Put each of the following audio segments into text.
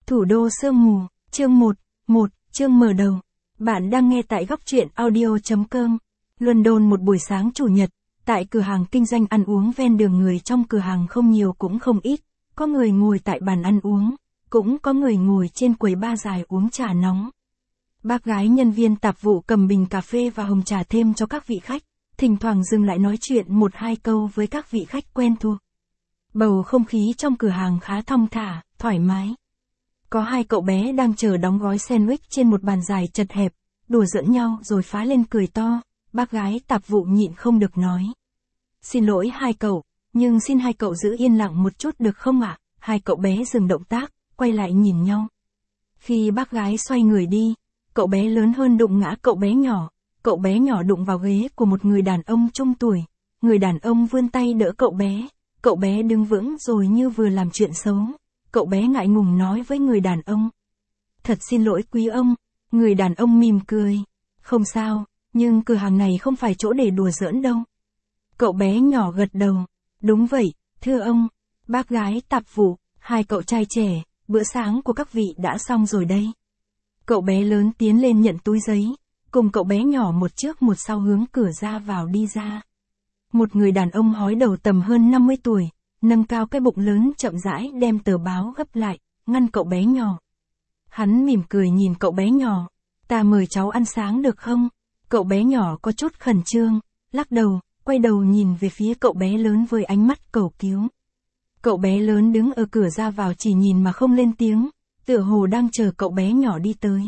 Thủ đô sương mù, chương 1, chương mở đầu. Bạn đang nghe tại góc truyện audio.com. London một buổi sáng chủ nhật, tại cửa hàng kinh doanh ăn uống ven đường, người trong cửa hàng không nhiều cũng không ít, có người ngồi tại bàn ăn uống, cũng có người ngồi trên quầy bar dài uống trà nóng. Bác gái nhân viên tạp vụ cầm bình cà phê và hồng trà thêm cho các vị khách, thỉnh thoảng dừng lại nói chuyện một hai câu với các vị khách quen thuộc. Bầu không khí trong cửa hàng khá thong thả, thoải mái. Có hai cậu bé đang chờ đóng gói sandwich trên một bàn dài chật hẹp, đùa giỡn nhau rồi phá lên cười to. Bác gái tạp vụ nhịn không được nói: "Xin lỗi hai cậu, nhưng xin hai cậu giữ yên lặng một chút được không ạ?" Hai cậu bé dừng động tác, quay lại nhìn nhau. Khi bác gái xoay người đi, cậu bé lớn hơn đụng ngã cậu bé nhỏ. Cậu bé nhỏ đụng vào ghế của một người đàn ông trung tuổi. Người đàn ông vươn tay đỡ cậu bé. Cậu bé đứng vững rồi như vừa làm chuyện xấu. Cậu bé ngại ngùng nói với người đàn ông: "Thật xin lỗi quý ông." Người đàn ông mỉm cười: "Không sao, nhưng cửa hàng này không phải chỗ để đùa giỡn đâu." Cậu bé nhỏ gật đầu: "Đúng vậy, thưa ông." Bác gái tạp vụ: "Hai cậu trai trẻ, bữa sáng của các vị đã xong rồi đây." Cậu bé lớn tiến lên nhận túi giấy, cùng cậu bé nhỏ một trước một sau hướng cửa ra vào đi ra. Một người đàn ông hói đầu tầm hơn 50 tuổi, nâng cao cái bụng lớn chậm rãi đem tờ báo gấp lại, ngăn cậu bé nhỏ. Hắn mỉm cười nhìn cậu bé nhỏ: "Ta mời cháu ăn sáng được không?" Cậu bé nhỏ có chút khẩn trương, lắc đầu, quay đầu nhìn về phía cậu bé lớn với ánh mắt cầu cứu. Cậu bé lớn đứng ở cửa ra vào chỉ nhìn mà không lên tiếng, tựa hồ đang chờ cậu bé nhỏ đi tới.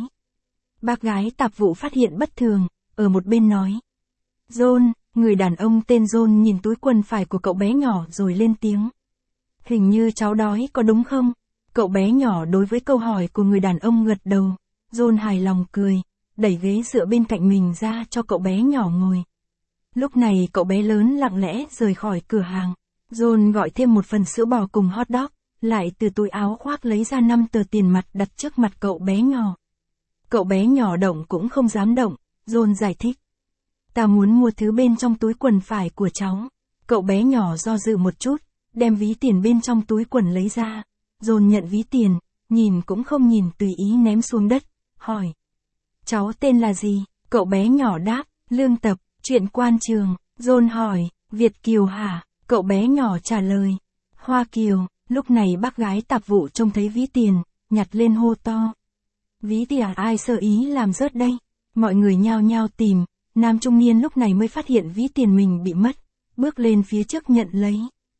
Bác gái tạp vụ phát hiện bất thường, ở một bên nói: "John." Người đàn ông tên John nhìn túi quần phải của cậu bé nhỏ rồi lên tiếng: "Hình như cháu đói có đúng không?" Cậu bé nhỏ đối với câu hỏi của người đàn ông gật đầu. John hài lòng cười, đẩy ghế dựa bên cạnh mình ra cho cậu bé nhỏ ngồi. Lúc này cậu bé lớn lặng lẽ rời khỏi cửa hàng. John gọi thêm một phần sữa bò cùng hot dog, lại từ túi áo khoác lấy ra 5 tờ tiền mặt đặt trước mặt cậu bé nhỏ. Cậu bé nhỏ động cũng không dám động. John giải thích: "Ta muốn mua thứ bên trong túi quần phải của cháu." Cậu bé nhỏ do dự một chút, đem ví tiền bên trong túi quần lấy ra. John nhận ví tiền, nhìn cũng không nhìn tùy ý ném xuống đất, hỏi: "Cháu tên là gì?" Cậu bé nhỏ đáp: "Lương Tập." "Chuyện quan trường?" John hỏi. "Việt kiều hả?" Cậu bé nhỏ trả lời: "Hoa kiều." Lúc này bác gái tạp vụ trông thấy ví tiền, nhặt lên hô to: "Ví tiền ai sơ ý làm rớt đây?" Mọi người nhao nhao tìm. Nam trung niên lúc này mới phát hiện ví tiền mình bị mất, bước lên phía trước nhận lấy.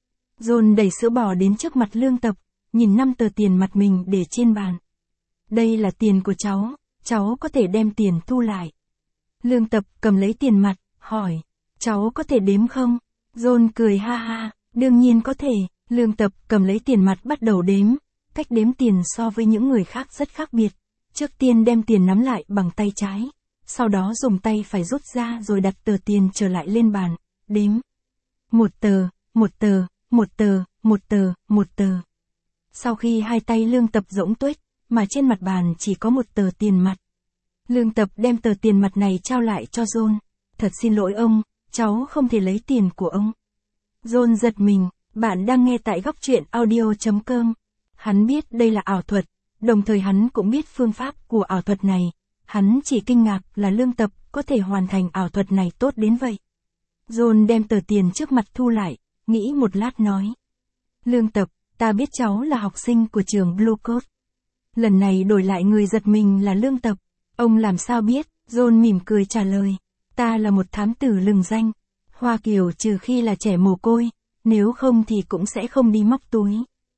John đẩy sữa bò đến trước mặt Lương Tập, nhìn 5 tờ tiền mặt mình để trên bàn. "Đây là tiền của cháu có thể đem tiền thu lại." Lương Tập cầm lấy tiền mặt, hỏi: "Cháu có thể đếm không?" John cười ha ha: "Đương nhiên có thể." Lương Tập cầm lấy tiền mặt bắt đầu đếm. Cách đếm tiền so với những người khác rất khác biệt. Trước tiên đem tiền nắm lại bằng tay trái, sau đó dùng tay phải rút ra rồi đặt tờ tiền trở lại lên bàn, đếm. Một tờ, một tờ, một tờ, một tờ, một tờ. Sau khi hai tay Lương Tập rỗng tuếch, mà trên mặt bàn chỉ có một tờ tiền mặt. Lương Tập đem tờ tiền mặt này trao lại cho John. "Thật xin lỗi ông, cháu không thể lấy tiền của ông." John giật mình. Bạn đang nghe tại góc truyện audio.com. Hắn biết đây là ảo thuật, đồng thời hắn cũng biết phương pháp của ảo thuật này. Hắn chỉ kinh ngạc là Lương Tập có thể hoàn thành ảo thuật này tốt đến vậy. John đem tờ tiền trước mặt thu lại, nghĩ một lát nói: "Lương Tập, ta biết cháu là học sinh của trường Blue Coat." Lần này đổi lại người giật mình là Lương Tập. "Ông làm sao biết?" John mỉm cười trả lời: "Ta là một thám tử lừng danh. Hoa kiều trừ khi là trẻ mồ côi, nếu không thì cũng sẽ không đi móc túi.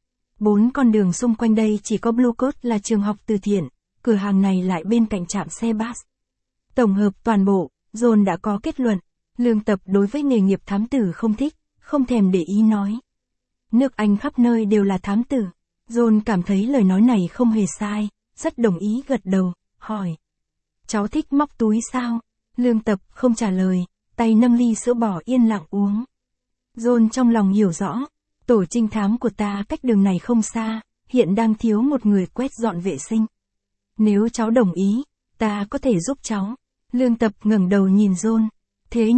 4 con đường xung quanh đây chỉ có Blue Coat là trường học từ thiện, cửa hàng này lại bên cạnh trạm xe bus." Tổng hợp toàn bộ, John đã có kết luận. Lương Tập đối với nghề nghiệp thám tử không thích, không thèm để ý nói: "Nước Anh khắp nơi đều là thám tử." John cảm thấy lời nói này không hề sai, rất đồng ý gật đầu, hỏi: "Cháu thích móc túi sao?" Lương Tập không trả lời, tay nâng ly sữa bò yên lặng uống. John trong lòng hiểu rõ, tổ trinh thám của ta cách đường này không xa, hiện đang thiếu một người quét dọn vệ sinh. Nếu cháu đồng ý, ta có thể giúp cháu." Lương Tập ngẩng đầu nhìn John. Thế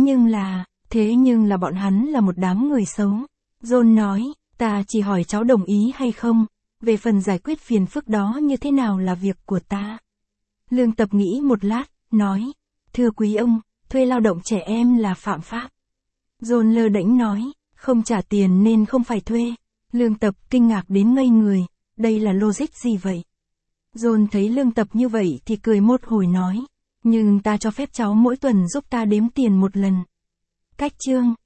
nhưng là bọn hắn là một đám người xấu." John nói: "Ta chỉ hỏi cháu đồng ý hay không." Về phần giải quyết phiền phức đó như thế nào là việc của ta. Lương Tập nghĩ một lát, nói, thưa quý ông, thuê lao động trẻ em là phạm pháp. John lơ đễnh nói, không trả tiền nên không phải thuê. Lương Tập kinh ngạc đến ngây người, đây là logic gì vậy? John thấy Lương Tập như vậy thì cười một hồi nói, nhưng ta cho phép cháu mỗi tuần giúp ta đếm tiền một lần. Cách chương